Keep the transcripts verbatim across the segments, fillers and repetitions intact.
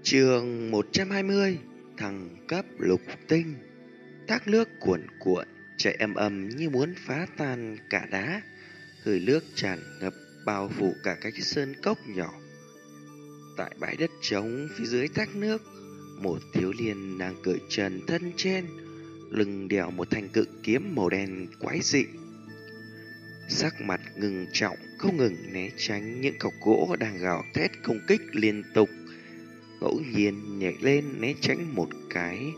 Chương một trăm hai mươi. Thăng cấp lục tinh. Thác nước cuồn cuộn chảy ầm ầm như muốn phá tan cả đá. Hơi nước tràn ngập bao phủ cả cái sơn cốc nhỏ. Tại bãi đất trống phía dưới thác nước, một thiếu niên đang cởi trần thân trên, lưng đeo một thanh cự kiếm màu đen quái dị. Sắc mặt ngừng trọng, không ngừng né tránh những cọc gỗ đang gào thét công kích liên tục. Ngẫu nhiên nhảy lên né tránh một cái,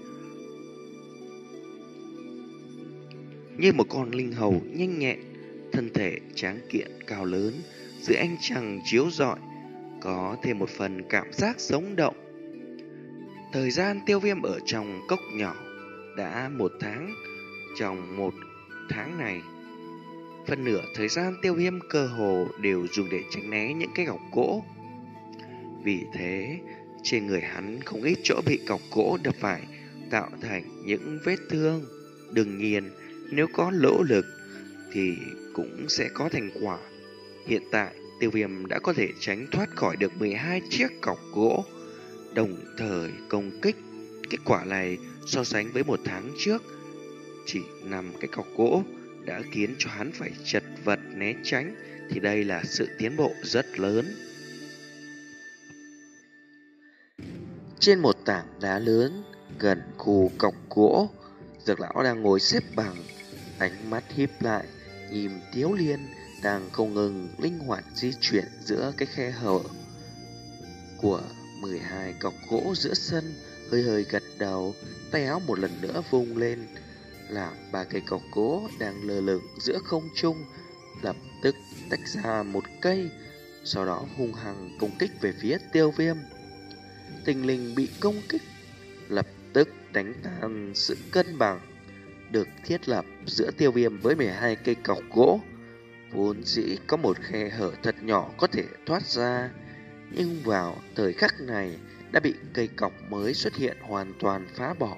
như một con linh hầu nhanh nhẹn, thân thể tráng kiện cao lớn dưới ánh trăng chiếu rọi, có thêm một phần cảm giác sống động. Thời gian Tiêu Viêm ở trong cốc nhỏ đã một tháng. Trong một tháng này, phần nửa thời gian Tiêu Viêm cơ hồ đều dùng để tránh né những cái gọc gỗ. Vì thế, trên người hắn không ít chỗ bị cọc gỗ đập phải, tạo thành những vết thương. Đương nhiên, nếu có lỗ lực thì cũng sẽ có thành quả. Hiện tại, Tiêu Viêm đã có thể tránh thoát khỏi được mười hai chiếc cọc gỗ, đồng thời công kích. Kết quả này so sánh với một tháng trước, chỉ năm cái cọc gỗ đã khiến cho hắn phải chật vật né tránh, thì đây là sự tiến bộ rất lớn. Trên một tảng đá lớn gần khu cọc gỗ, Dược lão đang ngồi xếp bằng, ánh mắt híp lại, nhìn Tiếu Liên đang không ngừng linh hoạt di chuyển giữa cái khe hở của mười hai cọc gỗ giữa sân, hơi hơi gật đầu, tay áo một lần nữa vung lên, làm ba cây cọc gỗ đang lơ lửng giữa không trung lập tức tách ra một cây, sau đó hung hăng công kích về phía Tiêu Viêm. Tình linh bị công kích, lập tức đánh tan sự cân bằng được thiết lập giữa Tiêu Viêm với mười hai cây cọc gỗ. Vốn dĩ có một khe hở thật nhỏ có thể thoát ra, nhưng vào thời khắc này đã bị cây cọc mới xuất hiện hoàn toàn phá bỏ.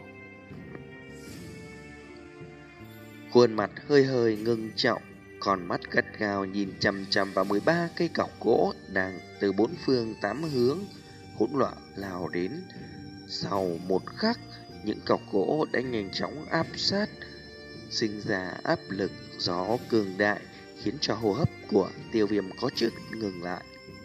Khuôn mặt hơi hơi ngưng trọng, còn mắt gắt gao nhìn chằm chằm vào mười ba cây cọc gỗ đang từ bốn phương tám hướng hỗn loạn lao đến. Sau một khắc, những cọc gỗ đã nhanh chóng áp sát, sinh ra áp lực gió cường đại, khiến cho hô hấp của Tiêu Viêm có chút ngừng lại.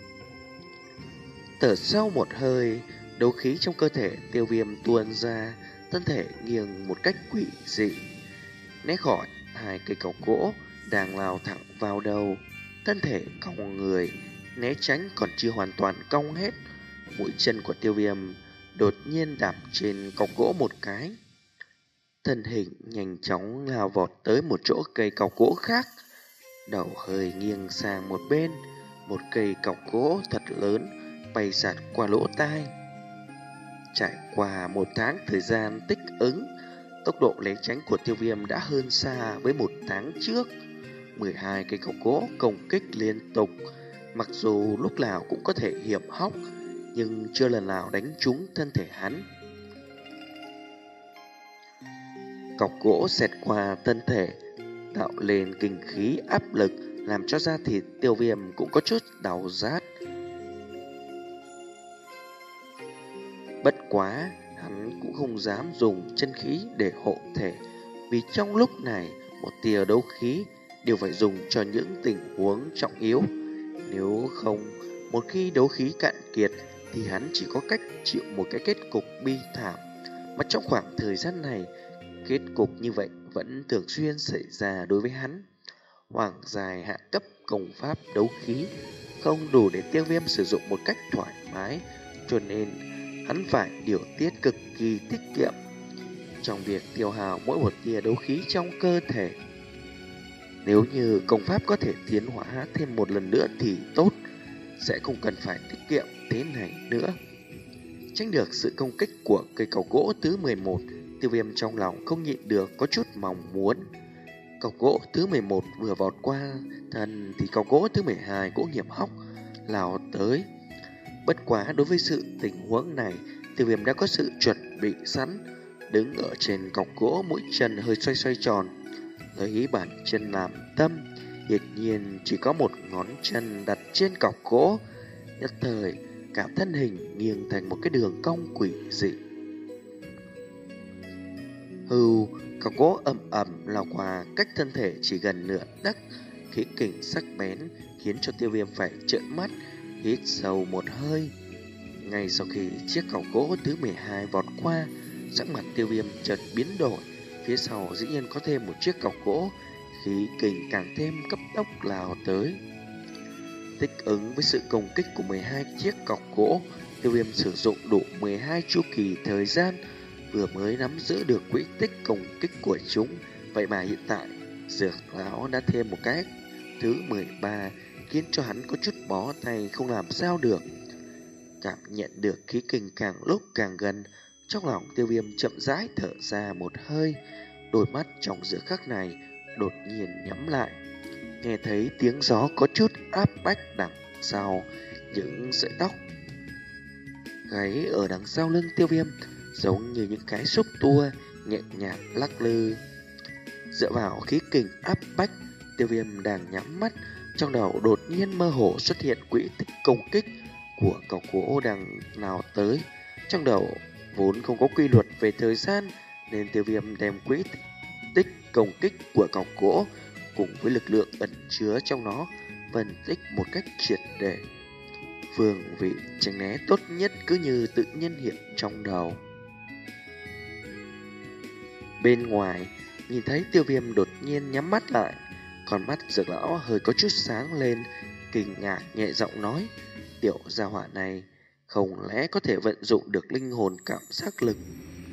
Thở sau một hơi, đấu khí trong cơ thể Tiêu Viêm tuôn ra, thân thể nghiêng một cách quỷ dị, né khỏi hai cây cọc gỗ đang lao thẳng vào đầu. Thân thể cong người né tránh còn chưa hoàn toàn cong hết, mũi chân của Tiêu Viêm đột nhiên đạp trên cọc gỗ một cái, thân hình nhanh chóng lao vọt tới một chỗ cây cọc gỗ khác, đầu hơi nghiêng sang một bên, một cây cọc gỗ thật lớn bay sạt qua lỗ tai. Trải qua một tháng thời gian tích ứng, tốc độ né tránh của Tiêu Viêm đã hơn xa với một tháng trước. mười hai cây cọc gỗ công kích liên tục, mặc dù lúc nào cũng có thể hiểm hóc, nhưng chưa lần nào đánh trúng thân thể hắn. Cọc gỗ xẹt qua thân thể, tạo lên kinh khí áp lực, làm cho da thịt Tiêu Viêm cũng có chút đau rát. Bất quá, hắn cũng không dám dùng chân khí để hộ thể, vì trong lúc này một tia đấu khí đều phải dùng cho những tình huống trọng yếu. Nếu không, một khi đấu khí cạn kiệt thì hắn chỉ có cách chịu một cái kết cục bi thảm. Mà trong khoảng thời gian này, kết cục như vậy vẫn thường xuyên xảy ra đối với hắn. Hoàng dài hạ cấp công pháp đấu khí không đủ để Tiêu Viêm sử dụng một cách thoải mái, cho nên hắn phải điều tiết cực kỳ tiết kiệm trong việc tiêu hao mỗi một tia đấu khí trong cơ thể. Nếu như công pháp có thể tiến hóa thêm một lần nữa thì tốt, sẽ không cần phải tiết kiệm thế này nữa. Tránh được sự công kích của cây cọc gỗ thứ mười một, Tiêu Viêm trong lòng không nhịn được có chút mong muốn. Cọc gỗ thứ mười một vừa vọt qua thân thì cọc gỗ thứ mười hai cũng hiểm hóc lao tới. Bất quá đối với sự tình huống này, Tiêu Viêm đã có sự chuẩn bị sẵn, đứng ở trên cọc gỗ, mũi chân hơi xoay xoay tròn, lấy bàn chân làm tâm, hiển nhiên chỉ có một ngón chân đặt trên cọc gỗ. Nhất thời, cả thân hình nghiêng thành một cái đường cong quỷ dị. Hưu, cọc gỗ ầm ầm lao qua cách thân thể chỉ gần nửa tấc, khí kình sắc bén khiến cho Tiêu Viêm phải trợn mắt, hít sâu một hơi. Ngay sau khi chiếc cọc gỗ thứ mười hai vọt qua, sắc mặt Tiêu Viêm chợt biến đổi, phía sau dĩ nhiên có thêm một chiếc cọc gỗ, khí kình càng thêm cấp tốc lao tới. Thích ứng với sự công kích của mười hai chiếc cọc gỗ, Tiêu Viêm sử dụng đủ mười hai chu kỳ thời gian, vừa mới nắm giữ được quỹ tích công kích của chúng. Vậy mà hiện tại Dược lão đã thêm một cái thứ mười ba, khiến cho hắn có chút bó tay không làm sao được. Cảm nhận được khí kình càng lúc càng gần, trong lòng Tiêu Viêm chậm rãi thở ra một hơi. Đôi mắt trong giữa khắc này đột nhiên nhắm lại, nghe thấy tiếng gió có chút áp bách đằng sau. Những sợi tóc gáy ở đằng sau lưng Tiêu Viêm giống như những cái xúc tua nhẹ nhàng lắc lư. Dựa vào khí kình áp bách, Tiêu Viêm đang nhắm mắt, trong đầu đột nhiên mơ hồ xuất hiện quỹ tích công kích của cọc gỗ đang nào tới. Trong đầu vốn không có quy luật về thời gian, nên Tiêu Viêm đem quỹ tích công kích của cọc gỗ cùng với lực lượng ẩn chứa trong nó phân tích một cách triệt để. Phương vị tránh né tốt nhất cứ như tự nhiên hiện trong đầu. Bên ngoài, nhìn thấy Tiêu Viêm đột nhiên nhắm mắt lại, con mắt Dược lão hơi có chút sáng lên, kinh ngạc nhẹ giọng nói: tiểu gia hỏa này không lẽ có thể vận dụng được linh hồn cảm giác lực?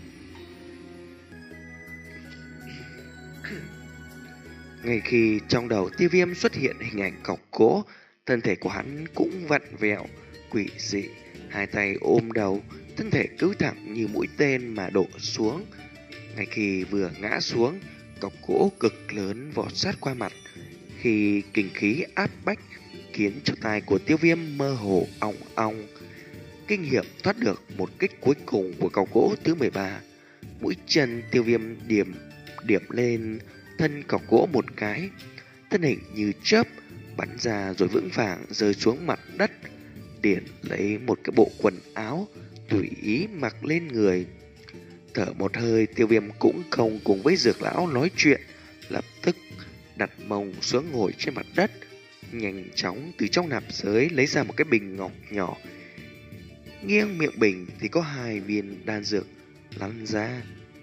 Ngay khi trong đầu Tiêu Viêm xuất hiện hình ảnh cọc gỗ, thân thể của hắn cũng vặn vẹo quỷ dị, hai tay ôm đầu, thân thể cứ thẳng như mũi tên mà đổ xuống. Ngay khi vừa ngã xuống, cọc gỗ cực lớn vọt sát qua mặt, khi kinh khí áp bách khiến cho tai của Tiêu Viêm mơ hồ ong ong. Kinh nghiệm thoát được một kích cuối cùng của cọc gỗ thứ mười ba, mũi chân Tiêu Viêm điểm điểm lên thân cọc gỗ một cái, thân hình như chớp bắn ra rồi vững vàng rơi xuống mặt đất, liền lấy một cái bộ quần áo tùy ý mặc lên người. Thở một hơi, Tiêu Viêm cũng không cùng với Dược lão nói chuyện, lập tức đặt mông xuống ngồi trên mặt đất, nhanh chóng từ trong nạp giới lấy ra một cái bình ngọc nhỏ. Nghiêng miệng bình thì có hai viên đan dược lăn ra.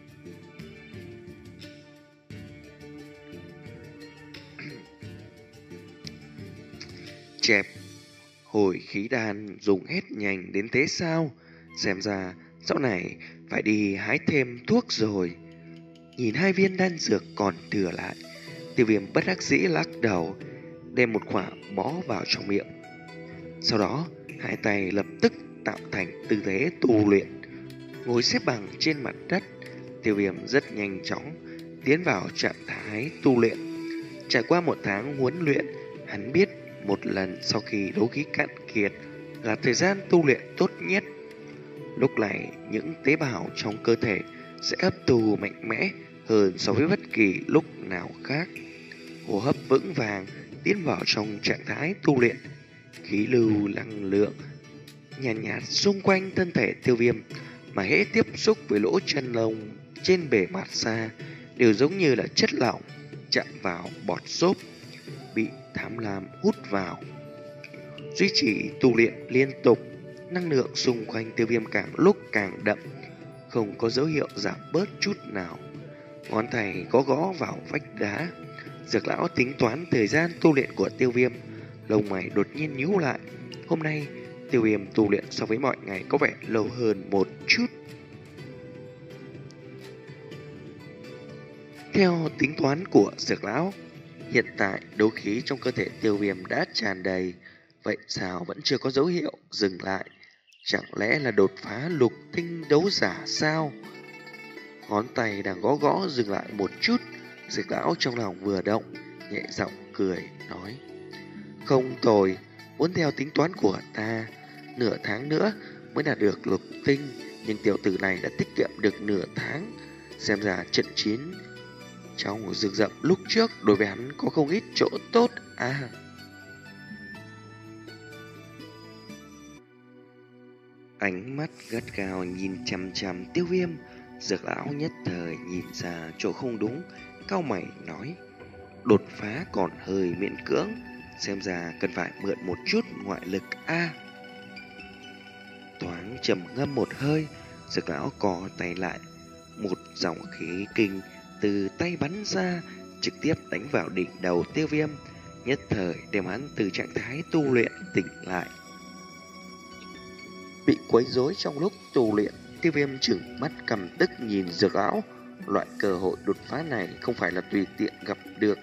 Chẹp, hồi khí đan dùng hết nhanh đến thế sao? Xem ra sau này phải đi hái thêm thuốc rồi. Nhìn hai viên đan dược còn thừa lại, Tiêu Viêm bất đắc dĩ lắc đầu, đem một quả bó vào trong miệng. Sau đó, hai tay lập tức tạo thành tư thế tu luyện. Ngồi xếp bằng trên mặt đất, Tiêu Viêm rất nhanh chóng tiến vào trạng thái tu luyện. Trải qua một tháng huấn luyện, hắn biết một lần sau khi đấu khí cạn kiệt là thời gian tu luyện tốt nhất. Lúc này, những tế bào trong cơ thể sẽ hấp thu mạnh mẽ hơn so với bất kỳ lúc nào khác. Hô hấp vững vàng tiến vào trong trạng thái tu luyện, khí lưu năng lượng nhàn nhạt, nhạt xung quanh thân thể Tiêu Viêm, mà hễ tiếp xúc với lỗ chân lông trên bề mặt da đều giống như là chất lỏng chạm vào bọt xốp bị tham lam hút vào. Duy trì tu luyện liên tục, năng lượng xung quanh Tiêu Viêm càng lúc càng đậm, không có dấu hiệu giảm bớt chút nào. Ngón tay có gõ vào vách đá. Dược lão tính toán thời gian tu luyện của Tiêu Viêm, lông mày đột nhiên nhíu lại. Hôm nay Tiêu Viêm tu luyện so với mọi ngày có vẻ lâu hơn một chút. Theo tính toán của Dược lão, hiện tại đấu khí trong cơ thể Tiêu Viêm đã tràn đầy, vậy sao vẫn chưa có dấu hiệu dừng lại? Chẳng lẽ là đột phá lục tinh đấu giả sao? Ngón tay đang gõ gõ dừng lại một chút. Dược lão trong lòng vừa động, nhẹ giọng cười nói: không tồi, muốn theo tính toán của ta, nửa tháng nữa mới đạt được lục tinh, nhưng tiểu tử này đã tiết kiệm được nửa tháng. Xem ra trận chiến trong rừng rậm lúc trước đối với hắn có không ít chỗ tốt à. Ánh mắt gắt gao nhìn chằm chằm Tiêu Viêm. Dược lão nhất thời nhìn ra chỗ không đúng, cau mày nói: đột phá còn hơi miễn cưỡng, xem ra cần phải mượn một chút ngoại lực a. À, thoáng trầm ngâm một hơi, Dược lão cò tay lại, một dòng khí kinh từ tay bắn ra, trực tiếp đánh vào đỉnh đầu Tiêu Viêm, nhất thời đem hắn từ trạng thái tu luyện tỉnh lại. Bị quấy rối trong lúc tu luyện, Tiêu Viêm trừng mắt căm tức nhìn Dược lão. Loại cơ hội đột phá này không phải là tùy tiện gặp được.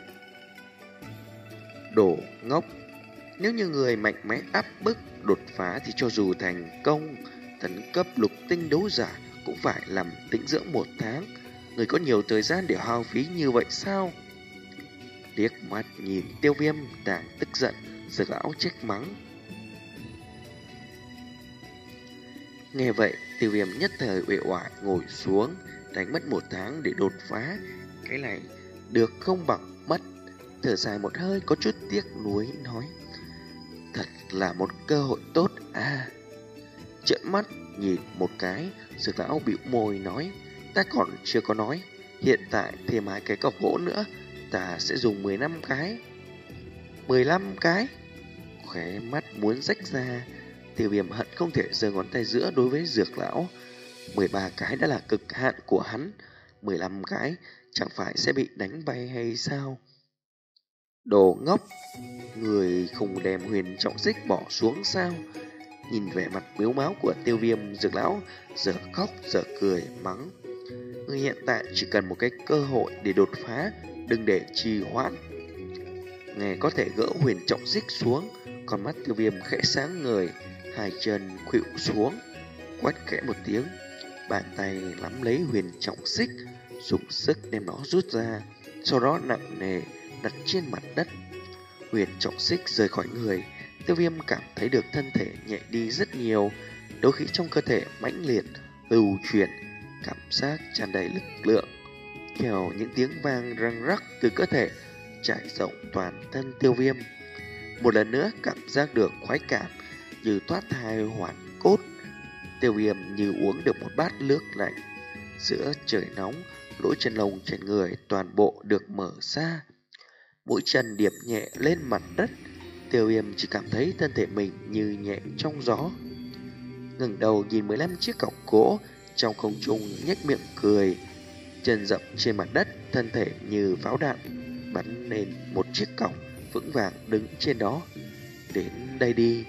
Đồ ngốc! Nếu như người mạnh mẽ áp bức đột phá thì cho dù thành công tấn cấp lục tinh đấu giả cũng phải làm tĩnh dưỡng một tháng. Người có nhiều thời gian để hao phí như vậy sao? Liếc mắt nhìn Tiêu Viêm đang tức giận, Dược lão trách mắng. Nghe vậy, Tiêu Viêm nhất thời uể oải ngồi xuống, đánh mất một tháng để đột phá. Cái này được không bằng mất. Thở dài một hơi có chút tiếc nuối nói: thật là một cơ hội tốt à. Trợn mắt nhìn một cái, Dược lão bĩu môi nói: ta còn chưa có nói, hiện tại thêm hai cái cọc gỗ nữa, ta sẽ dùng mười lăm cái. mười lăm cái? Khóe mắt muốn rách ra. Tiêu Viêm hận không thể giơ ngón tay giữa đối với Dược lão. mười ba cái đã là cực hạn của hắn, mười lăm cái chẳng phải sẽ bị đánh bay hay sao? Đồ ngốc! Người không đem huyền trọng xích bỏ xuống sao? Nhìn vẻ mặt miếu máu của Tiêu Viêm, Dược lão giờ khóc giờ cười mắng: người hiện tại chỉ cần một cái cơ hội để đột phá, đừng để trì hoãn. Nghe có thể gỡ huyền trọng xích xuống, con mắt Tiêu Viêm khẽ sáng ngời, hai chân khuỵu xuống, quát khẽ một tiếng, bàn tay nắm lấy huyền trọng xích, dùng sức đem nó rút ra, sau đó nặng nề đặt trên mặt đất. Huyền trọng xích rời khỏi người, Tiêu Viêm cảm thấy được thân thể nhẹ đi rất nhiều, đấu khí trong cơ thể mãnh liệt lưu chuyển, cảm giác tràn đầy lực lượng. Theo những tiếng vang răng rắc từ cơ thể trải rộng toàn thân Tiêu Viêm, một lần nữa cảm giác được khoái cảm như thoát thai hoàn cốt. Tiêu Viêm như uống được một bát nước lạnh. Giữa trời nóng, lỗ chân lông trên người toàn bộ được mở ra, mũi chân điệp nhẹ lên mặt đất. Tiêu Viêm chỉ cảm thấy thân thể mình như nhẹ trong gió. Ngẩng đầu nhìn mười lăm chiếc cọc gỗ trong không trung, nhếch miệng cười. Chân dậm trên mặt đất, thân thể như pháo đạn bắn lên một chiếc cọc, vững vàng đứng trên đó. Đến đây đi.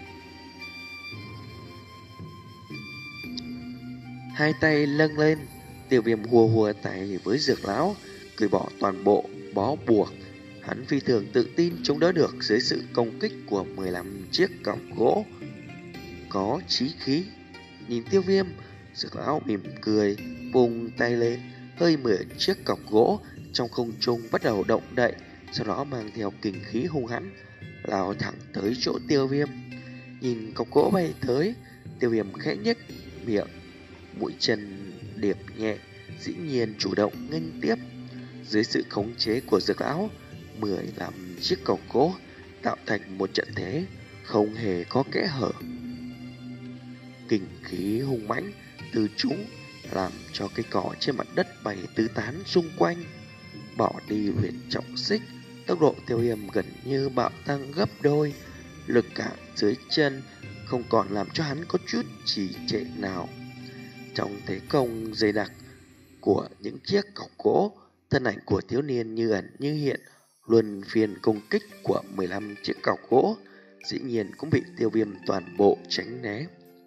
Hai tay lâng lên, Tiêu Viêm hùa hùa tay với Dược lão, cởi bỏ toàn bộ bó buộc. Hắn phi thường tự tin chống đỡ được dưới sự công kích của mười lăm chiếc cọc gỗ. Có chí khí. Nhìn Tiêu Viêm, Dược lão mỉm cười, vùng tay lên, hơi mười chiếc cọc gỗ trong không trung bắt đầu động đậy, sau đó mang theo kình khí hung hãn lao thẳng tới chỗ Tiêu Viêm. Nhìn cọc gỗ bay tới, Tiêu Viêm khẽ nhếch miệng, mũi chân điệp nhẹ, dĩ nhiên chủ động nghênh tiếp. Dưới sự khống chế của Dược lão, mười lăm chiếc cọc gỗ tạo thành một trận thế không hề có kẽ hở. Kình khí hung mãnh từ chúng làm cho cây cỏ trên mặt đất bay tứ tán xung quanh. Bỏ đi huyền trọng xích, tốc độ Tiêu Viêm gần như bạo tăng gấp đôi. Lực cản dưới chân không còn làm cho hắn có chút trì trệ nào. Trong thế công dày đặc của những chiếc cọc gỗ, thân ảnh của thiếu niên như ẩn như hiện, luân phiên công kích của mười lăm chiếc cọc gỗ, dĩ nhiên cũng bị Tiêu Viêm toàn bộ tránh né.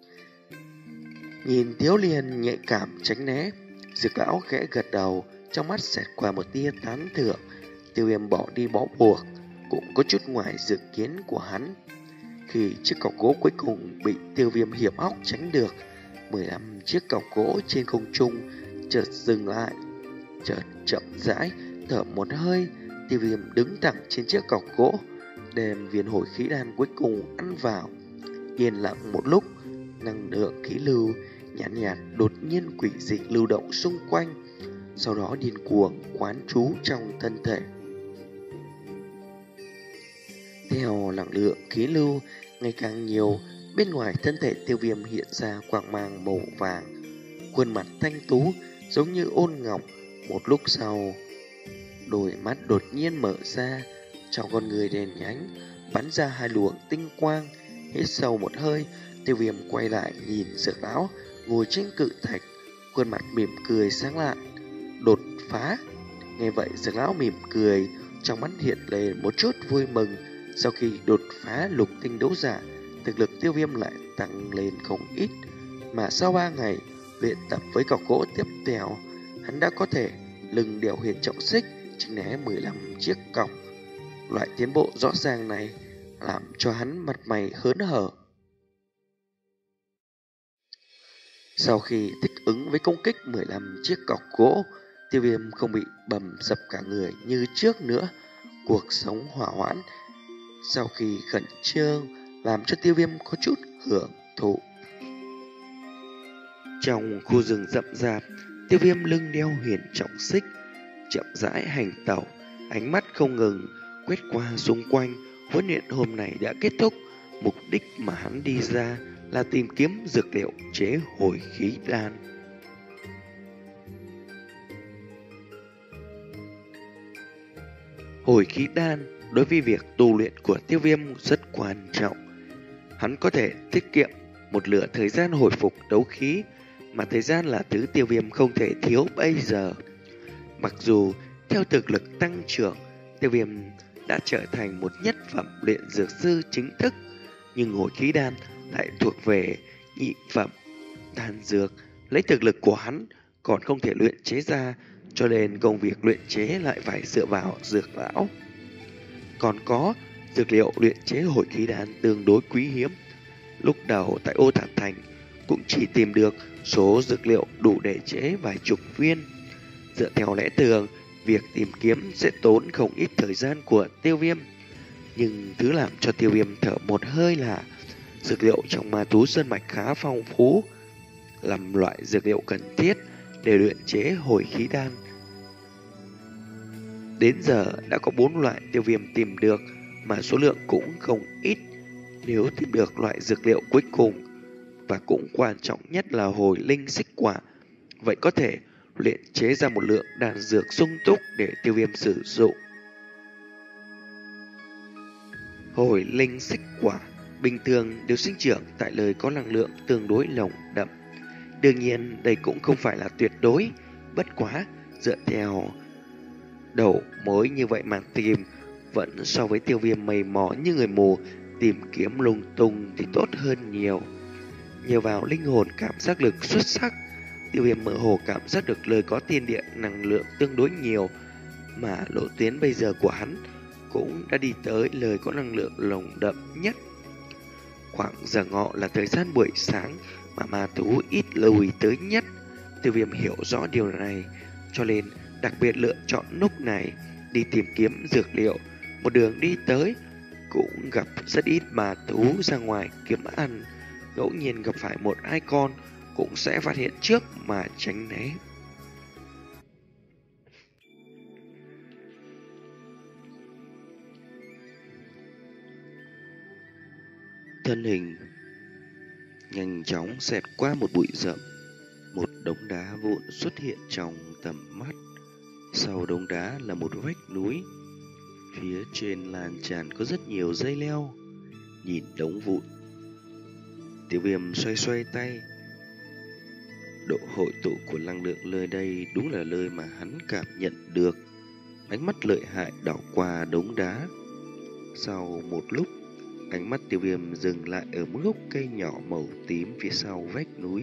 Nhìn thiếu niên nhạy cảm tránh né, Dược lão khẽ gật đầu, trong mắt xẹt qua một tia tán thưởng. Tiêu Viêm bỏ đi bó buộc cũng có chút ngoài dự kiến của hắn. Khi chiếc cọc gỗ cuối cùng bị Tiêu Viêm hiểm hóc tránh được, mười lăm chiếc cọc gỗ trên không trung chợt dừng lại, chợt chậm rãi thở một hơi. Tiêu Viêm đứng thẳng trên chiếc cọc gỗ, đem viên hồi khí đan cuối cùng ăn vào. Yên lặng một lúc, năng lượng khí lưu nhàn nhạt, nhạt đột nhiên quỷ dị lưu động xung quanh, sau đó điên cuồng quán trú trong thân thể. Theo năng lượng khí lưu ngày càng nhiều, Bên ngoài thân thể Tiêu Viêm hiện ra quang mang màu vàng, khuôn mặt thanh tú giống như ôn ngọc. Một lúc sau, đôi mắt đột nhiên mở ra, trong con người đèn nhánh bắn ra hai luồng tinh quang. Hít sâu một hơi, Tiêu Viêm quay lại nhìn Dược lão ngồi trên cự thạch, khuôn mặt mỉm cười sáng lạn. Đột phá. Nghe vậy Dược lão mỉm cười, trong mắt hiện lên một chút vui mừng. Sau khi đột phá lục tinh đấu giả, thực lực Tiêu Viêm lại tăng lên không ít. Mà sau ba ngày luyện tập với cọc gỗ tiếp theo, hắn đã có thể lưng đeo huyền trọng xích, chính né mười lăm chiếc cọc. Loại tiến bộ rõ ràng này làm cho hắn mặt mày hớn hở. Sau khi thích ứng với công kích mười lăm chiếc cọc gỗ, Tiêu Viêm không bị bầm dập cả người như trước nữa. Cuộc sống hỏa hoãn sau khi khẩn trương làm cho Tiêu Viêm có chút hưởng thụ. Trong khu rừng rậm rạp, Tiêu Viêm lưng đeo huyền trọng xích, chậm rãi hành tẩu, ánh mắt không ngừng quét qua xung quanh. Huấn luyện hôm nay đã kết thúc, mục đích mà hắn đi ra là tìm kiếm dược liệu chế hồi khí đan. Hồi khí đan đối với việc tu luyện của Tiêu Viêm rất quan trọng. Hắn có thể tiết kiệm một nửa thời gian hồi phục đấu khí, mà thời gian là thứ Tiêu Viêm không thể thiếu bây giờ. Mặc dù theo thực lực tăng trưởng, Tiêu Viêm đã trở thành một nhất phẩm luyện dược sư chính thức, nhưng hồi khí đan lại thuộc về nhị phẩm đan dược. Lấy thực lực của hắn còn không thể luyện chế ra, cho nên công việc luyện chế lại phải dựa vào Dược lão. Còn có dược liệu luyện chế hồi khí đan tương đối quý hiếm. Lúc đầu tại Ô Thản Thành cũng chỉ tìm được số dược liệu đủ để chế vài chục viên. Dựa theo lẽ thường, việc tìm kiếm sẽ tốn không ít thời gian của Tiêu Viêm. Nhưng thứ làm cho Tiêu Viêm thở một hơi là dược liệu trong Ma Thú Sơn Mạch khá phong phú, làm loại dược liệu cần thiết để luyện chế hồi khí đan. Đến giờ đã có bốn loại Tiêu Viêm tìm được, mà số lượng cũng không ít. Nếu tìm được loại dược liệu cuối cùng và cũng quan trọng nhất là hồi linh xích quả, vậy có thể luyện chế ra một lượng đan dược sung túc để Tiêu Viêm sử dụng. Hồi linh xích quả bình thường đều sinh trưởng tại nơi có năng lượng tương đối nồng đậm. Đương nhiên đây cũng không phải là tuyệt đối, bất quá dựa theo đầu mối như vậy mà tìm vẫn so với Tiêu Viêm mày mò như người mù tìm kiếm lung tung thì tốt hơn nhiều. Nhờ vào linh hồn cảm giác lực xuất sắc, Tiêu Viêm mơ hồ cảm giác được lời có thiên địa năng lượng tương đối nhiều, mà lộ tuyến bây giờ của hắn cũng đã đi tới lời có năng lượng nồng đậm nhất. Khoảng giờ ngọ là thời gian buổi sáng mà ma thú ít lưu ý tới nhất. Tiêu Viêm hiểu rõ điều này, cho nên đặc biệt lựa chọn lúc này đi tìm kiếm dược liệu. Một đường đi tới cũng gặp rất ít ma thú ra ngoài kiếm ăn, ngẫu nhiên gặp phải một hai con cũng sẽ phát hiện trước mà tránh né. Thân hình nhanh chóng xẹt qua một bụi rậm, một đống đá vụn xuất hiện trong tầm mắt. Sau đống đá là một vách núi, phía trên lan tràn có rất nhiều dây leo. Nhìn đống vụn, Tiêu Viêm xoay xoay tay. Độ hội tụ của năng lượng nơi đây đúng là nơi mà hắn cảm nhận được. Ánh mắt lợi hại đảo qua đống đá. Sau một lúc, ánh mắt Tiêu Viêm dừng lại ở một gốc cây nhỏ màu tím phía sau vách núi.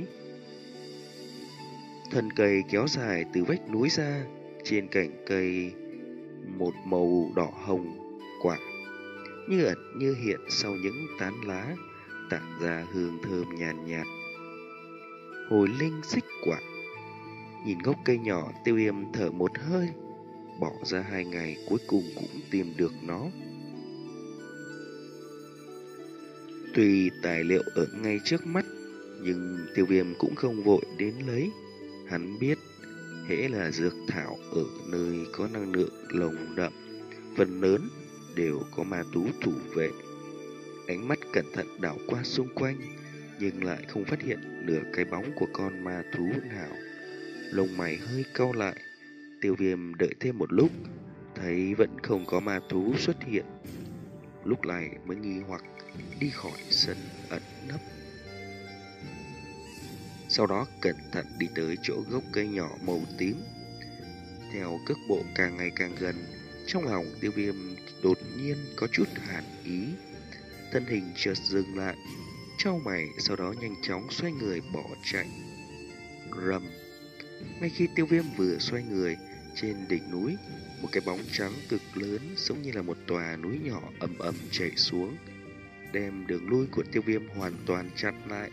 Thân cây kéo dài từ vách núi ra, trên cành cây một màu đỏ hồng quả như ẩn như hiện sau những tán lá, tản ra hương thơm nhàn nhạt, nhạt. Hồi linh xích quả. Nhìn gốc cây nhỏ, Tiêu Viêm thở một hơi. Bỏ ra hai ngày cuối cùng cũng tìm được nó. Tuy tài liệu ở ngay trước mắt, nhưng Tiêu Viêm cũng không vội đến lấy. Hắn biết hễ là dược thảo ở nơi có năng lượng nồng đậm, phần lớn đều có ma thú thủ vệ. Ánh mắt cẩn thận đảo qua xung quanh, nhưng lại không phát hiện nửa cái bóng của con ma thú nào. Lông mày hơi cau lại, Tiêu Viêm đợi thêm một lúc, thấy vẫn không có ma thú xuất hiện. Lúc này mới nghi hoặc đi khỏi sân ẩn nấp. Sau đó cẩn thận đi tới chỗ gốc cây nhỏ màu tím. Theo cước bộ càng ngày càng gần, trong lòng Tiêu Viêm đột nhiên có chút hàn ý. Thân hình chợt dừng lại, chau mày, sau đó nhanh chóng xoay người bỏ chạy. Rầm. Ngay khi Tiêu Viêm vừa xoay người, trên đỉnh núi, một cái bóng trắng cực lớn giống như là một tòa núi nhỏ ầm ầm chảy xuống, đem đường lui của Tiêu Viêm hoàn toàn chặn lại.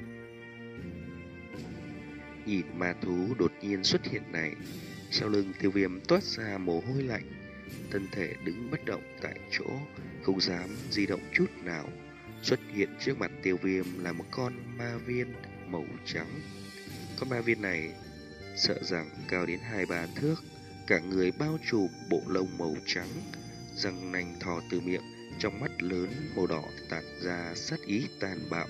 Nhìn ma thú đột nhiên xuất hiện này, sau lưng Tiêu Viêm toát ra mồ hôi lạnh, thân thể đứng bất động tại chỗ, không dám di động chút nào. Xuất hiện trước mặt Tiêu Viêm là một con ma viên màu trắng. Con ma viên này sợ rằng cao đến hai ba thước, cả người bao trùm bộ lông màu trắng, răng nanh thò từ miệng, trong mắt lớn màu đỏ tản ra sát ý tàn bạo.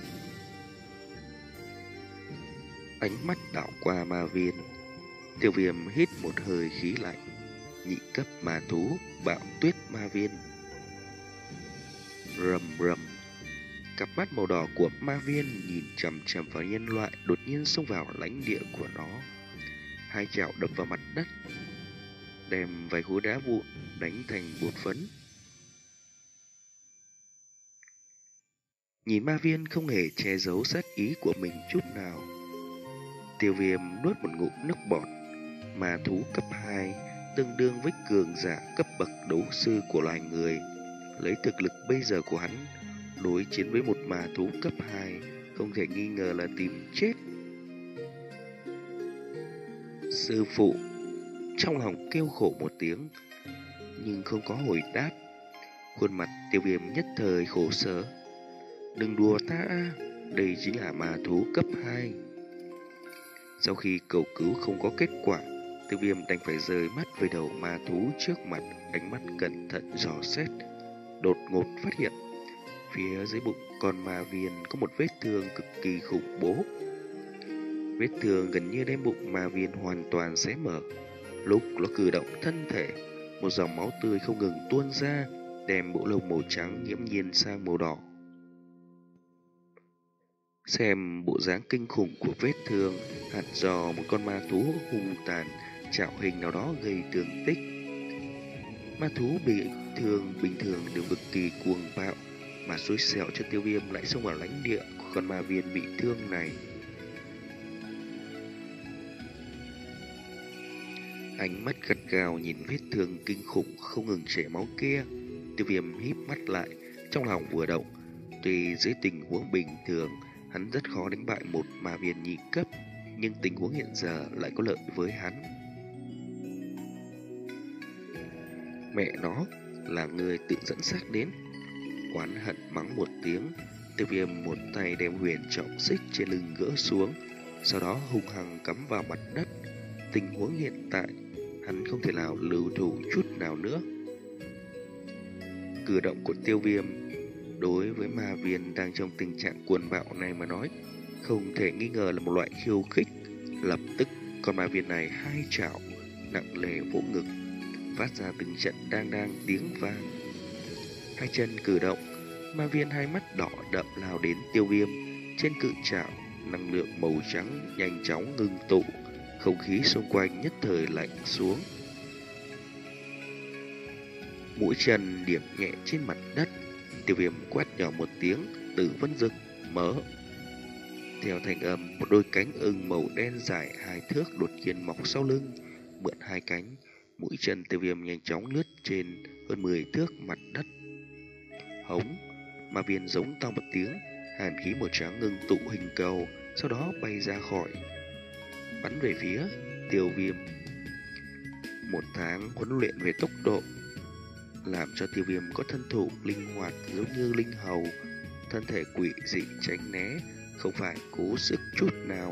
Ánh mắt đảo qua ma viên, Tiêu Viêm hít một hơi khí lạnh. Nhị cấp ma thú Bạo Tuyết Ma Viên. Rầm rầm. Cặp mắt màu đỏ của ma viên nhìn chằm chằm vào nhân loại, đột nhiên xông vào lãnh địa của nó. Hai chảo đập vào mặt đất, đem vài khối đá vụn đánh thành bột phấn. Nhìn ma viên không hề che giấu sát ý của mình chút nào, Tiêu Viêm nuốt một ngụm nước bọt. Ma thú cấp hai tương đương với cường giả cấp bậc đấu sư của loài người. Lấy thực lực bây giờ của hắn, đối chiến với một ma thú cấp hai không thể nghi ngờ là tìm chết. Sư phụ, trong lòng kêu khổ một tiếng, nhưng không có hồi đáp. Khuôn mặt Tiêu Viêm nhất thời khổ sở. Đừng đùa ta, đây chính là ma thú cấp hai. Sau khi cầu cứu không có kết quả, Tiêu Viêm đành phải rời mắt về đầu ma thú trước mặt, ánh mắt cẩn thận dò xét. Đột ngột phát hiện phía dưới bụng con ma viên có một vết thương cực kỳ khủng bố. Vết thương gần như đem bụng ma viên hoàn toàn xé mở. Lúc nó cử động thân thể, một dòng máu tươi không ngừng tuôn ra, đem bộ lông màu trắng nhiễm nhiên sang màu đỏ. Xem bộ dáng kinh khủng của vết thương, hẳn do một con ma thú hung tàn trảo hình nào đó gây thương tích. Ma thú bị thương bình thường đều cực kỳ cuồng bạo, mà xối xẻo cho Tiêu Viêm lại xông vào lãnh địa của con ma viên bị thương này. Ánh mắt gắt gao nhìn vết thương kinh khủng không ngừng chảy máu kia, Tiêu Viêm híp mắt lại, trong lòng vừa động. Tuy dưới tình huống bình thường hắn rất khó đánh bại một ma viên nhị cấp, nhưng tình huống hiện giờ lại có lợi với hắn. Mẹ nó, là người tự dẫn xác đến. Oán hận mắng một tiếng, Tiêu Viêm một tay đem huyền trọng xích trên lưng gỡ xuống, sau đó hung hăng cắm vào mặt đất. Tình huống hiện tại, hắn không thể nào lưu thủ chút nào nữa. Cử động của Tiêu Viêm đối với ma viên đang trong tình trạng cuồng bạo này mà nói, không thể nghi ngờ là một loại khiêu khích. Lập tức con ma viên này hai chảo nặng nề vỗ ngực, phát ra từng trận đang đang tiếng vang. Hai chân cử động, ma viên hai mắt đỏ đậm lao đến Tiêu Viêm. Trên cự chảo, năng lượng màu trắng nhanh chóng ngưng tụ, không khí xung quanh nhất thời lạnh xuống. Mũi chân điểm nhẹ trên mặt đất, Tiêu Viêm quát nhỏ một tiếng, Tử Vân Dực mở. Theo thanh âm, một đôi cánh ưng màu đen dài hai thước đột nhiên mọc sau lưng. Mượn hai cánh, mũi chân Tiêu Viêm nhanh chóng lướt trên hơn mười thước mặt đất. Hống, ma viên giống to một tiếng, hàn khí màu trắng ngưng tụ hình cầu, sau đó bay ra khỏi, bắn về phía Tiêu Viêm. Một tháng huấn luyện về tốc độ làm cho Tiêu Viêm có thân thủ linh hoạt giống như linh hầu, thân thể quỷ dị tránh né, không phải cố sức chút nào.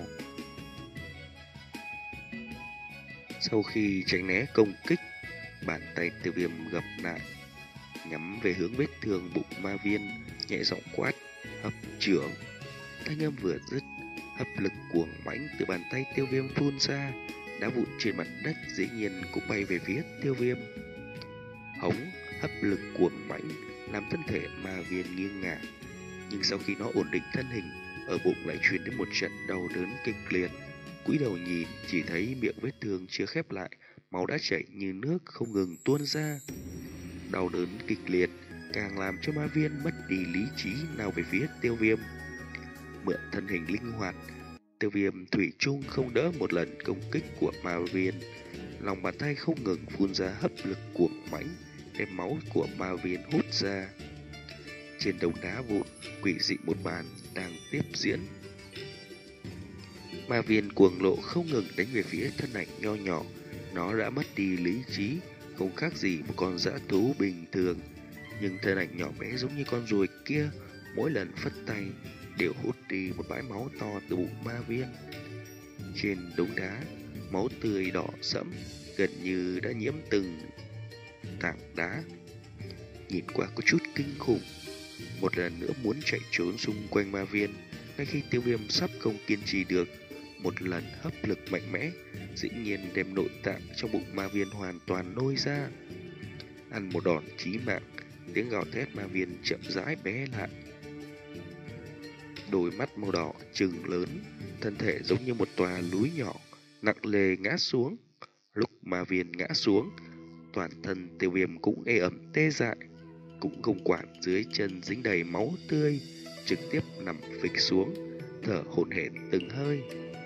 Sau khi tránh né công kích, bàn tay Tiêu Viêm gập lại, nhắm về hướng vết thương bụng ma viên, nhẹ giọng quát: "Hấp trưởng!" Thanh âm vừa dứt, hấp lực cuồng mãnh từ bàn tay Tiêu Viêm phun ra, đá vụn trên mặt đất dĩ nhiên cũng bay về phía Tiêu Viêm. Hống hấp lực cuồng mãnh làm thân thể ma viên nghiêng ngả, nhưng sau khi nó ổn định thân hình, ở bụng lại truyền đến một trận đau đớn kịch liệt. Cúi đầu nhìn, chỉ thấy miệng vết thương chưa khép lại, máu đã chảy như nước không ngừng tuôn ra. Đau đớn kịch liệt càng làm cho ma viên mất đi lý trí, nào về phía Tiêu Viêm. Mượn thân hình linh hoạt, Tiêu Viêm thủy chung không đỡ một lần công kích của ma viên. Lòng bàn tay không ngừng phun ra hấp lực cuồng mãnh, đem máu của ma viên hút ra. Trên đống đá vụn, quỷ dị một màn đang tiếp diễn. Ma viên cuồng lộ không ngừng đánh về phía thân ảnh nho nhỏ. Nó đã mất đi lý trí, không khác gì một con dã thú bình thường. Nhưng thân ảnh nhỏ bé giống như con ruồi kia, mỗi lần phất tay đều hút đi một bãi máu to từ bụng ma viên. Trên đống đá, máu tươi đỏ sẫm, gần như đã nhiễm từng tảng đá. Nhìn qua có chút kinh khủng. Một lần nữa muốn chạy trốn xung quanh ma viên, ngay khi Tiêu Viêm sắp không kiên trì được, một lần hấp lực mạnh mẽ dĩ nhiên đem nội tạng trong bụng ma viên hoàn toàn nôi ra. Ăn một đòn chí mạng, tiếng gào thét ma viên chậm rãi bé lại. Đôi mắt màu đỏ trừng lớn, thân thể giống như một tòa núi nhỏ nặng nề ngã xuống. Lúc ma viên ngã xuống, toàn thân Tiêu Viêm cũng ê ẩm tê dại, cũng không quản dưới chân dính đầy máu tươi, trực tiếp nằm phịch xuống, thở hổn hển từng hơi.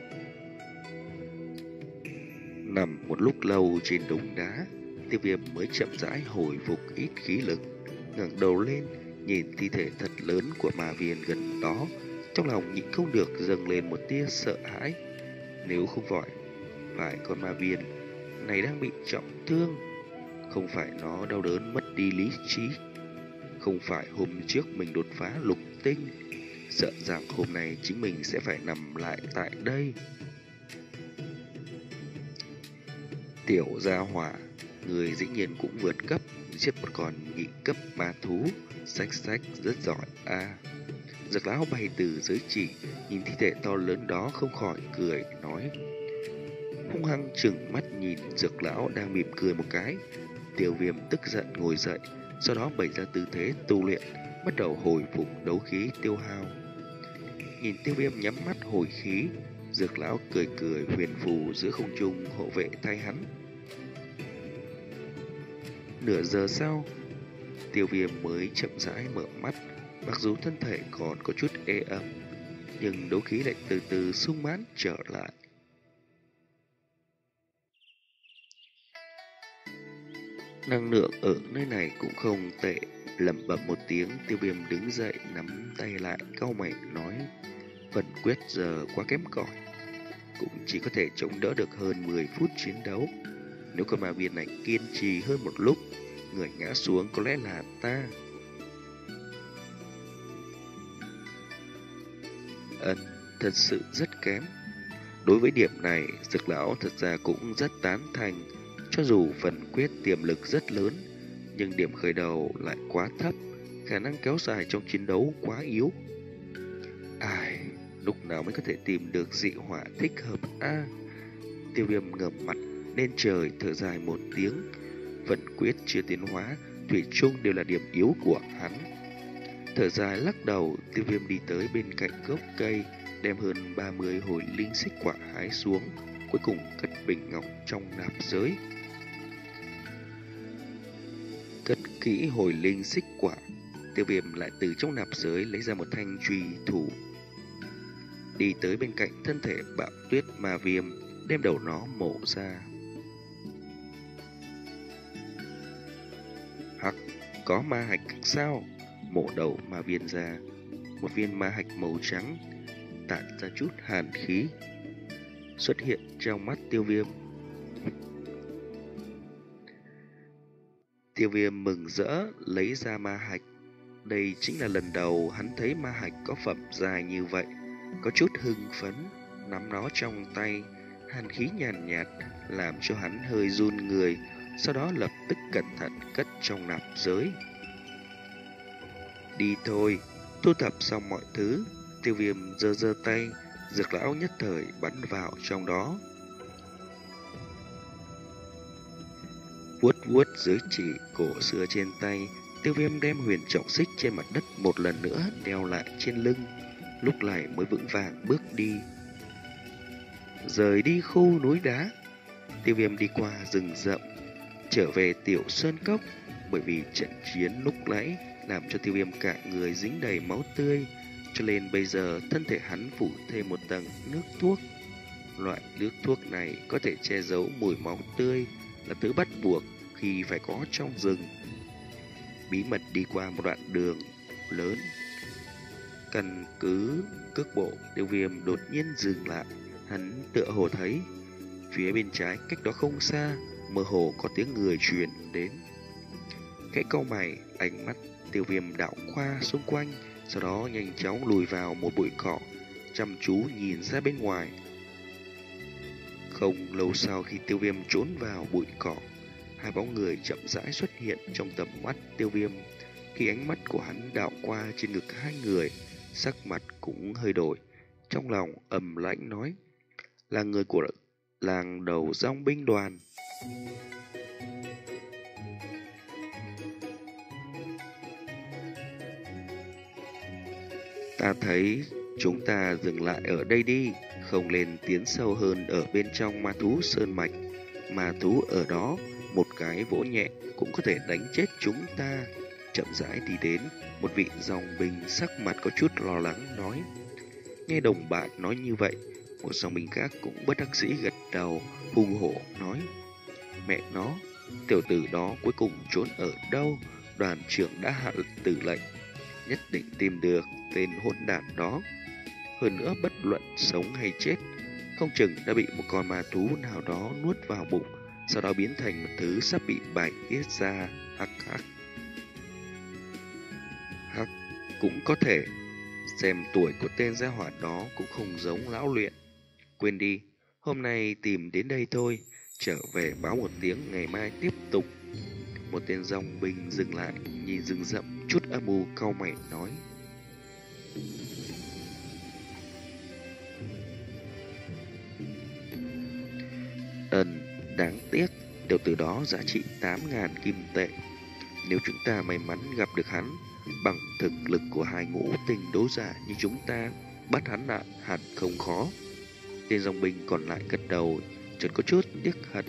Nằm một lúc lâu trên đống đá, Tiêu Viêm mới chậm rãi hồi phục ít khí lực, ngẩng đầu lên nhìn thi thể thật lớn của ma viên gần đó, trong lòng nhịn không được dâng lên một tia sợ hãi. Nếu không phải phải con ma viên này đang bị trọng thương, không phải nó đau đớn mất đi lý trí, không phải hôm trước mình đột phá lục tinh, sợ rằng hôm nay chính mình sẽ phải nằm lại tại đây. Tiểu gia hỏa, người dĩ nhiên cũng vượt cấp, giết một con nhị cấp ma thú, xách xách rất giỏi a. À. Dược lão bay từ giới chỉ, nhìn thi thể to lớn đó không khỏi cười nói. Hung hăng chừng mắt nhìn Dược lão đang mỉm cười một cái. Tiêu Viêm tức giận ngồi dậy, sau đó bày ra tư thế tu luyện, bắt đầu hồi phục đấu khí tiêu hao. Nhìn Tiêu Viêm nhắm mắt hồi khí, Dược lão cười cười huyền phù giữa không trung hộ vệ thay hắn. Nửa giờ sau, Tiêu Viêm mới chậm rãi mở mắt. Mặc dù thân thể còn có chút ê ẩm, nhưng đấu khí lại từ từ sung mãn trở lại. Năng lượng ở nơi này cũng không tệ. Lẩm bẩm một tiếng, Tiêu Viêm đứng dậy nắm tay lại, cau mày nói: phần quyết giờ quá kém cỏi, cũng chỉ có thể chống đỡ được hơn mười phút chiến đấu. Nếu con ma viên này kiên trì hơn một lúc, người ngã xuống có lẽ là ta. Ân, thật sự rất kém. Đối với điểm này, Dược lão thật ra cũng rất tán thành. Cho dù phần quyết tiềm lực rất lớn, nhưng điểm khởi đầu lại quá thấp, khả năng kéo dài trong chiến đấu quá yếu. Ai, lúc nào mới có thể tìm được dị hỏa thích hợp a? À, Tiêu Viêm ngẩng mặt lên trời thở dài một tiếng. Phần quyết chưa tiến hóa, thủy chung đều là điểm yếu của hắn. Thở dài lắc đầu, Tiêu Viêm đi tới bên cạnh gốc cây, đem hơn ba mươi hồi linh xích quả hái xuống, cuối cùng cất bình ngọc trong nạp giới. Cất kỹ hồi linh xích quả, Tiêu Viêm lại từ trong nạp giới lấy ra một thanh truy thủ, đi tới bên cạnh thân thể bạo tuyết ma viêm, đem đầu nó mổ ra. Hắc, có ma hạch sao? Mổ đầu ma viên ra, một viên ma hạch màu trắng tản ra chút hàn khí xuất hiện trong mắt Tiêu Viêm. Tiêu Viêm mừng rỡ lấy ra ma hạch. Đây chính là lần đầu hắn thấy ma hạch có phẩm dài như vậy, có chút hưng phấn, nắm nó trong tay, hàn khí nhàn nhạt, nhạt làm cho hắn hơi run người, sau đó lập tức cẩn thận cất trong nạp giới. Đi thôi. Thu thập xong mọi thứ, Tiêu Viêm giơ giơ tay, Dược lão nhất thời bắn vào trong đó. Vuốt vuốt dưới chỉ cổ xưa trên tay, Tiêu Viêm đem huyền trọng xích trên mặt đất một lần nữa đeo lại trên lưng, lúc này mới vững vàng bước đi. Rời đi khu núi đá, Tiêu Viêm đi qua rừng rậm, trở về tiểu sơn cốc, bởi vì trận chiến lúc nãy làm cho Tiêu Viêm cả người dính đầy máu tươi, cho nên bây giờ thân thể hắn phủ thêm một tầng nước thuốc. Loại nước thuốc này có thể che giấu mùi máu tươi, là thứ bắt buộc khi phải có trong rừng. Bí mật đi qua một đoạn đường lớn, căn cứ cước bộ, Tiêu Viêm đột nhiên dừng lại. Hắn tựa hồ thấy phía bên trái cách đó không xa mơ hồ có tiếng người truyền đến. Khẽ cau mày, ánh mắt Tiêu Viêm đảo qua xung quanh, sau đó nhanh chóng lùi vào một bụi cỏ, chăm chú nhìn ra bên ngoài. Không lâu sau khi Tiêu Viêm trốn vào bụi cỏ, hai bóng người chậm rãi xuất hiện trong tầm mắt Tiêu Viêm. Khi ánh mắt của hắn đảo qua trên ngực hai người, sắc mặt cũng hơi đổi, trong lòng ầm lãnh nói: là người của làng đầu dòng binh đoàn. Ta thấy chúng ta dừng lại ở đây đi, không nên tiến sâu hơn ở bên trong ma thú sơn mạch. Ma thú ở đó, một cái vỗ nhẹ cũng có thể đánh chết chúng ta. Chậm rãi đi đến, một vị dòng binh sắc mặt có chút lo lắng nói. Nghe đồng bạn nói như vậy, một dòng binh khác cũng bất đắc dĩ gật đầu, hùng hổ nói: mẹ nó, tiểu tử đó cuối cùng trốn ở đâu? Đoàn trưởng đã hạ tử lệnh, nhất định tìm được tên hỗn đản đó. Hơn nữa bất luận sống hay chết, không chừng đã bị một con ma thú nào đó nuốt vào bụng, sau đó biến thành một thứ sắp bị bài tiết ra. Hắc hắc. Hắc, cũng có thể. Xem tuổi của tên gia hỏa đó cũng không giống lão luyện. Quên đi, hôm nay tìm đến đây thôi, trở về báo một tiếng ngày mai tiếp tục. Một tên dòng binh dừng lại, nhìn rừng rậm chút âm u, cau mày nói: Ừm, đáng tiếc, tiểu tử đó giá trị tám ngàn kim tệ. Nếu chúng ta may mắn gặp được hắn, bằng thực lực của hai ngũ tinh đấu giả như chúng ta, bắt hắn lại hẳn không khó. Tên dòng binh còn lại gật đầu, chợt có chút tiếc hận.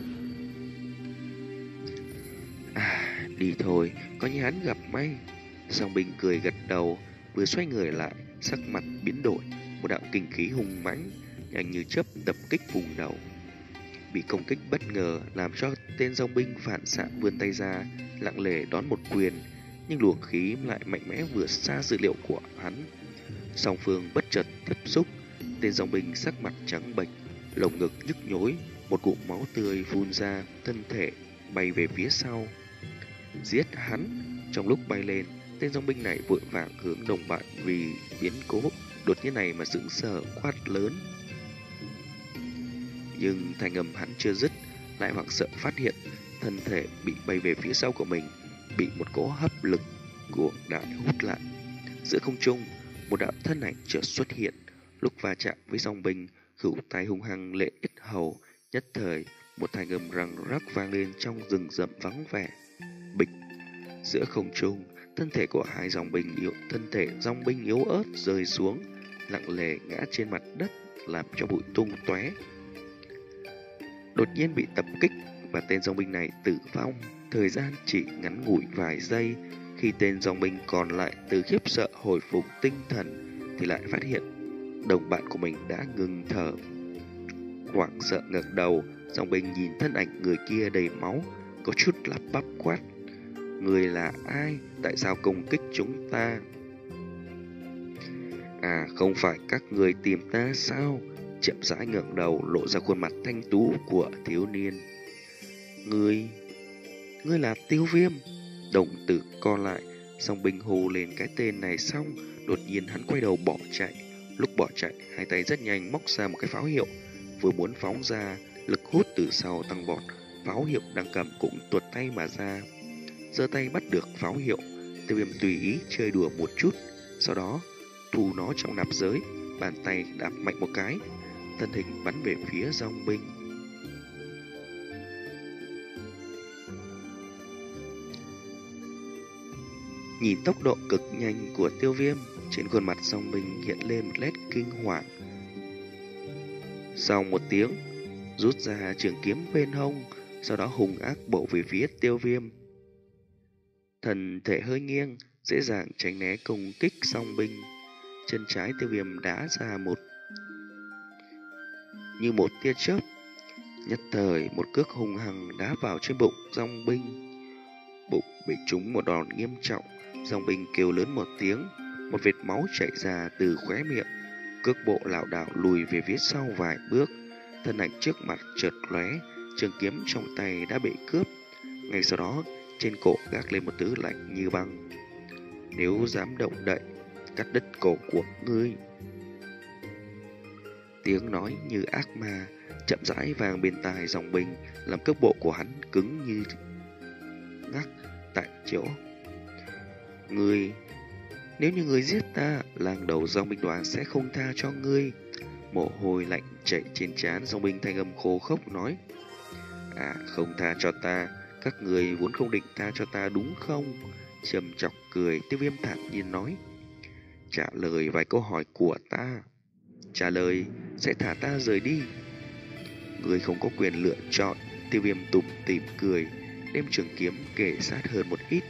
À, đi thôi, có như hắn gặp may. Dòng binh cười gật đầu, vừa xoay người lại, sắc mặt biến đổi, một đạo kinh khí hùng mãnh nhanh như chớp tập kích vùng đầu. Bị công kích bất ngờ làm cho tên dòng binh phản xạ vươn tay ra, lặng lẽ đón một quyền, nhưng luồng khí lại mạnh mẽ vượt xa dự liệu của hắn. Song phương bất chợt tiếp xúc, tên dòng binh sắc mặt trắng bệch, lồng ngực nhức nhối, một cụm máu tươi phun ra, thân thể bay về phía sau. Giết hắn! Trong lúc bay lên, tên dòng binh này vội vàng hướng đồng bạn vì biến cố đột nhiên này mà sững sờ quát lớn. Nhưng thanh âm hắn chưa dứt, lại hoảng sợ phát hiện thân thể bị bay về phía sau của mình, bị một cỗ hấp lực của đại hút lại. Giữa không trung, một đạo thân ảnh chợt xuất hiện, lúc va chạm với dòng binh, khửu tay hung hăng lệ ít hầu, nhất thời một thanh âm răng rắc vang lên trong rừng rậm vắng vẻ. Bịch! Giữa không trung, thân thể của hai dòng binh yếu, thân thể dòng binh yếu ớt rơi xuống, lặng lẽ ngã trên mặt đất, làm cho bụi tung tóe. Đột nhiên bị tập kích và tên dòng binh này tử vong. Thời gian chỉ ngắn ngủi vài giây. Khi tên dòng binh còn lại từ khiếp sợ hồi phục tinh thần, thì lại phát hiện đồng bạn của mình đã ngừng thở. Hoảng sợ ngẩng đầu, dòng binh nhìn thân ảnh người kia đầy máu, có chút lắp bắp quát: người là ai? Tại sao công kích chúng ta? À, không phải các người tìm ta sao? Chậm rãi ngẩng đầu, lộ ra khuôn mặt thanh tú của thiếu niên. Ngươi, ngươi là Tiêu Viêm. Đồng tử co lại, dòng binh hô lên cái tên này xong, đột nhiên hắn quay đầu bỏ chạy. Lúc bỏ chạy, hai tay rất nhanh móc ra một cái pháo hiệu, vừa muốn phóng ra, lực hút từ sau tăng vọt, pháo hiệu đang cầm cũng tuột tay mà ra. Giơ tay bắt được pháo hiệu, Tiêu Viêm tùy ý chơi đùa một chút, sau đó thu nó trong nạp giới, bàn tay đạp mạnh một cái, thân hình bắn về phía dòng binh. Nhìn tốc độ cực nhanh của Tiêu Viêm, trên khuôn mặt dòng binh hiện lên một nét kinh hoàng. Sau một tiếng, rút ra trường kiếm bên hông, sau đó hung ác bổ về phía Tiêu Viêm. Thân thể hơi nghiêng, dễ dàng tránh né công kích song binh. Chân trái Tiêu Viêm đá ra một như một tia chớp, nhất thời một cước hung hăng đá vào trên bụng dòng binh. Bụng bị trúng một đòn nghiêm trọng, dòng binh kêu lớn một tiếng, một vệt máu chảy ra từ khóe miệng, cước bộ lảo đảo lùi về phía sau vài bước, thân ảnh trước mặt chợt lóe, trường kiếm trong tay đã bị cướp. Ngay sau đó, trên cổ gác lên một thứ lạnh như băng. Nếu dám động đậy, cắt đứt cổ của ngươi. Tiếng nói như ác ma chậm rãi vang bên tai dòng binh, làm cước bộ của hắn cứng như ngắc tại chỗ. Ngươi, nếu như ngươi giết ta, làng đầu dòng binh đoàn sẽ không tha cho ngươi. Mồ hôi lạnh chảy trên trán, dòng binh thanh âm khô khốc nói: À, không tha cho ta, các người vốn không định tha cho ta đúng không? Trầm chọc cười, Tiêu Viêm thản nhiên nói: Trả lời vài câu hỏi của ta. Trả lời sẽ thả ta rời đi. Người không có quyền lựa chọn. Tiêu Viêm tủm tỉm cười, đem trường kiếm kề sát hơn một ít.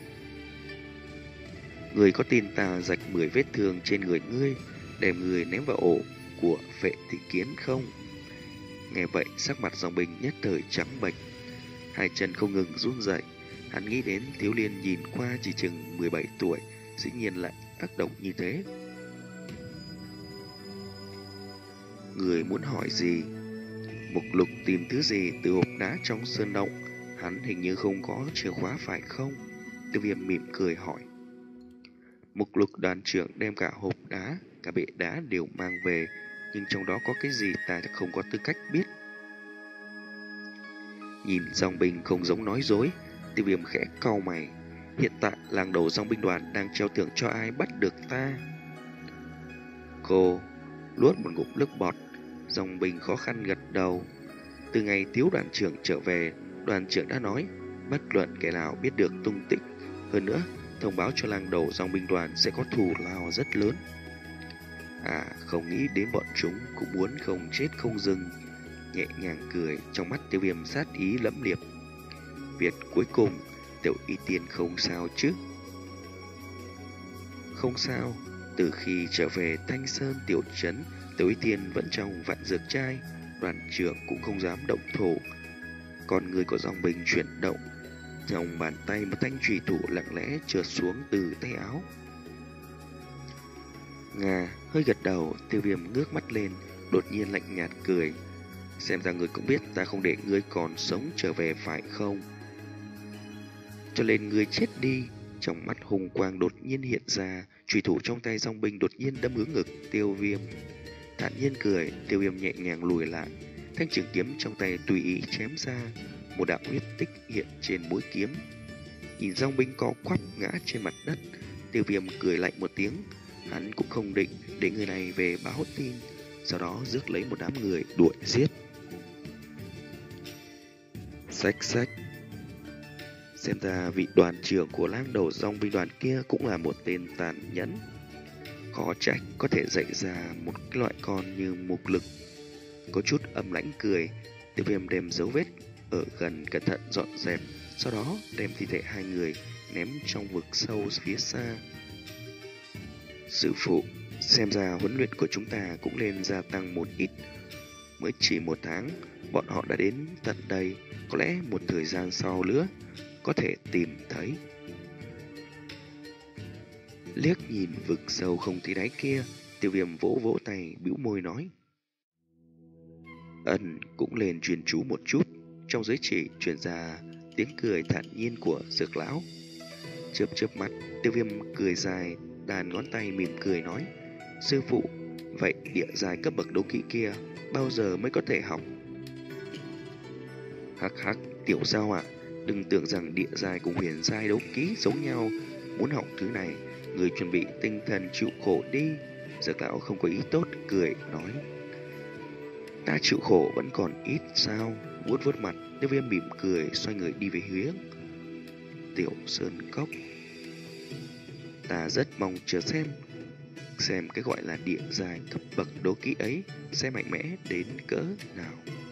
Người có tin ta rạch mười vết thương trên người ngươi, đem người ném vào ổ của Vệ Thị Kiến không? Nghe vậy, sắc mặt dòng binh nhất thời trắng bệch, hai chân không ngừng run rẩy. Hắn nghĩ đến Thiếu Liên nhìn qua chỉ chừng mười bảy tuổi, dĩ nhiên lại ác độc như thế. Người muốn hỏi gì? Mục Lục tìm thứ gì từ hộp đá trong sơn động? Hắn hình như không có chìa khóa phải không? Tiêu Viêm mỉm cười hỏi. Mục Lục đoàn trưởng đem cả hộp đá, cả bệ đá đều mang về, nhưng trong đó có cái gì ta không có tư cách biết. Nhìn dòng binh không giống nói dối, Tiêu Viêm khẽ cau mày. Hiện tại làng đầu dòng binh đoàn đang treo thưởng cho ai bắt được ta. Cô nuốt một ngụm nước bọt, dòng binh khó khăn gật đầu. Từ ngày Thiếu đoàn trưởng trở về, đoàn trưởng đã nói bất luận kẻ nào biết được tung tích, hơn nữa thông báo cho làng đầu dòng binh đoàn sẽ có thù lao rất lớn. À, không nghĩ đến bọn chúng cũng muốn không chết không dừng. Nhẹ nhàng cười, trong mắt Tiêu Viêm sát ý lẫm liệt. Việc cuối cùng, Tiểu Y Tiên không sao chứ? Không sao. Từ khi trở về Thanh Sơn tiểu trấn, Tiểu Y Tiên vẫn trong vạn dược trai, đoàn trưởng cũng không dám động thủ. Còn người của dòng binh chuyển động, trong bàn tay một thanh chùy thủ lặng lẽ trượt xuống từ tay áo. Ngà hơi gật đầu, Tiêu Viêm ngước mắt lên, đột nhiên lạnh nhạt cười. Xem ra người cũng biết ta không để ngươi còn sống trở về phải không? Cho nên ngươi chết đi. Trong mắt hùng quang đột nhiên hiện ra, chùy thủ trong tay dòng binh đột nhiên đâm hướng ngực Tiêu Viêm. Thản nhiên cười, Tiêu Viêm nhẹ nhàng lùi lại, thanh trường kiếm trong tay tùy ý chém ra, một đạo huyết tích hiện trên mũi kiếm. Nhìn dòng binh co quắp ngã trên mặt đất, Tiêu Viêm cười lạnh một tiếng. Hắn cũng không định để người này về báo tin, sau đó rước lấy một đám người đuổi giết. Xách xách. Xem ra vị đoàn trưởng của lang đầu dòng binh đoàn kia cũng là một tên tàn nhẫn. Khó trách có thể dạy ra một loại con như Mục Lực. Có chút âm lãnh cười, Tiêu Viêm đem dấu vết ở gần cẩn thận dọn dẹp, sau đó đem thi thể hai người ném trong vực sâu phía xa. Sư phụ, xem ra huấn luyện của chúng ta cũng nên gia tăng một ít. Mới chỉ một tháng, bọn họ đã đến tận đây, có lẽ một thời gian sau nữa có thể tìm thấy. Liếc nhìn vực sâu không thấy đáy kia, Tiêu Viêm vỗ vỗ tay, bĩu môi nói. Ân cũng lên truyền chú một chút. Trong giới chỉ truyền ra tiếng cười thản nhiên của Dược lão. Chớp chớp mắt, Tiêu Viêm cười dài, đàn ngón tay mỉm cười nói. Sư phụ, vậy địa giai cấp bậc đấu kỹ kia bao giờ mới có thể học? Hắc hắc, tiểu sao ạ, đừng tưởng rằng địa giai cùng huyền giai đấu kỹ giống nhau. Muốn học thứ này, người chuẩn bị tinh thần chịu khổ đi. Dược lão không có ý tốt, cười nói: Ta chịu khổ vẫn còn ít sao? Vuốt vuốt mặt, Tiêu Viêm mỉm cười, xoay người đi về hướng Tiểu Sơn Cốc. Ta rất mong chờ xem, xem cái gọi là địa giai cấp bậc đấu kỹ ấy sẽ mạnh mẽ đến cỡ nào.